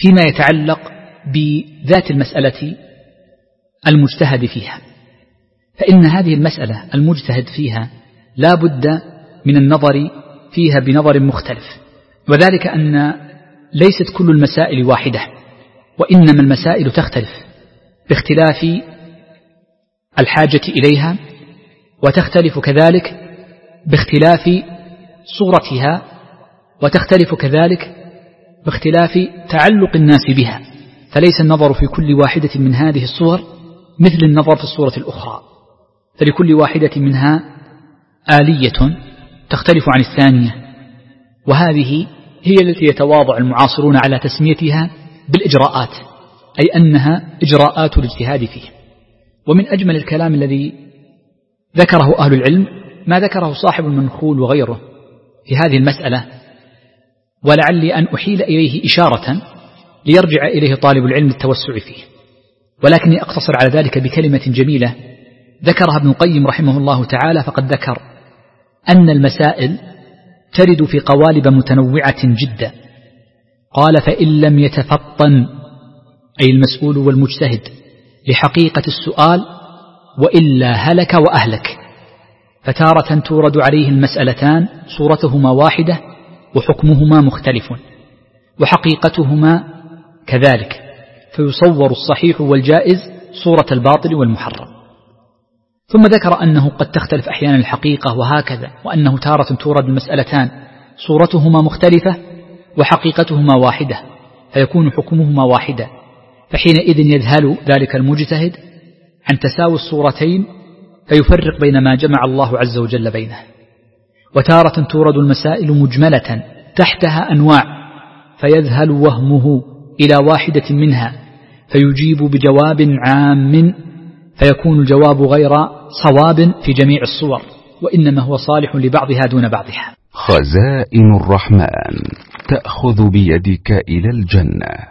فيما يتعلق بذات المسألة المجتهد فيها، فإن هذه المسألة المجتهد فيها لا بد من النظر فيها بنظر مختلف، وذلك أن ليست كل المسائل واحدة، وإنما المسائل تختلف باختلاف الحاجة إليها، وتختلف كذلك باختلاف صورتها، وتختلف كذلك باختلاف تعلق الناس بها. فليس النظر في كل واحدة من هذه الصور مثل النظر في الصورة الأخرى، فلكل واحدة منها آلية تختلف عن الثانية، وهذه هي التي يتواضع المعاصرون على تسميتها بالإجراءات، أي أنها إجراءات الاجتهاد فيه. ومن أجمل الكلام الذي ذكره أهل العلم ما ذكره صاحب المنخول وغيره في هذه المسألة، ولعلي أن أحيل إليه إشارة ليرجع إليه طالب العلم للتوسع فيه، ولكني أقتصر على ذلك بكلمة جميلة ذكرها ابن القيم رحمه الله تعالى. فقد ذكر أن المسائل ترد في قوالب متنوعة جدا، قال: فإن لم يتفطن أي المسؤول والمجتهد لحقيقة السؤال وإلا هلك وأهلك. فتارة تورد عليه المسألتان صورتهما واحدة وحكمهما مختلف، وحقيقتهما كذلك، فيصور الصحيح والجائز صورة الباطل والمحرم. ثم ذكر أنه قد تختلف أحيانا الحقيقة وهكذا، وأنه تارة تورد المسألتان صورتهما مختلفة وحقيقتهما واحدة، فيكون حكمهما واحدا، فحينئذ يذهل ذلك المجتهد عن تساوي الصورتين فيفرق بين ما جمع الله عز وجل بينه. وتارة تورد المسائل مجملة تحتها أنواع، فيذهل وهمه إلى واحدة منها فيجيب بجواب عام، فيكون الجواب غير صواب في جميع الصور، وإنما هو صالح لبعضها دون بعضها. خزائن الرحمن تأخذ بيدك إلى الجنة.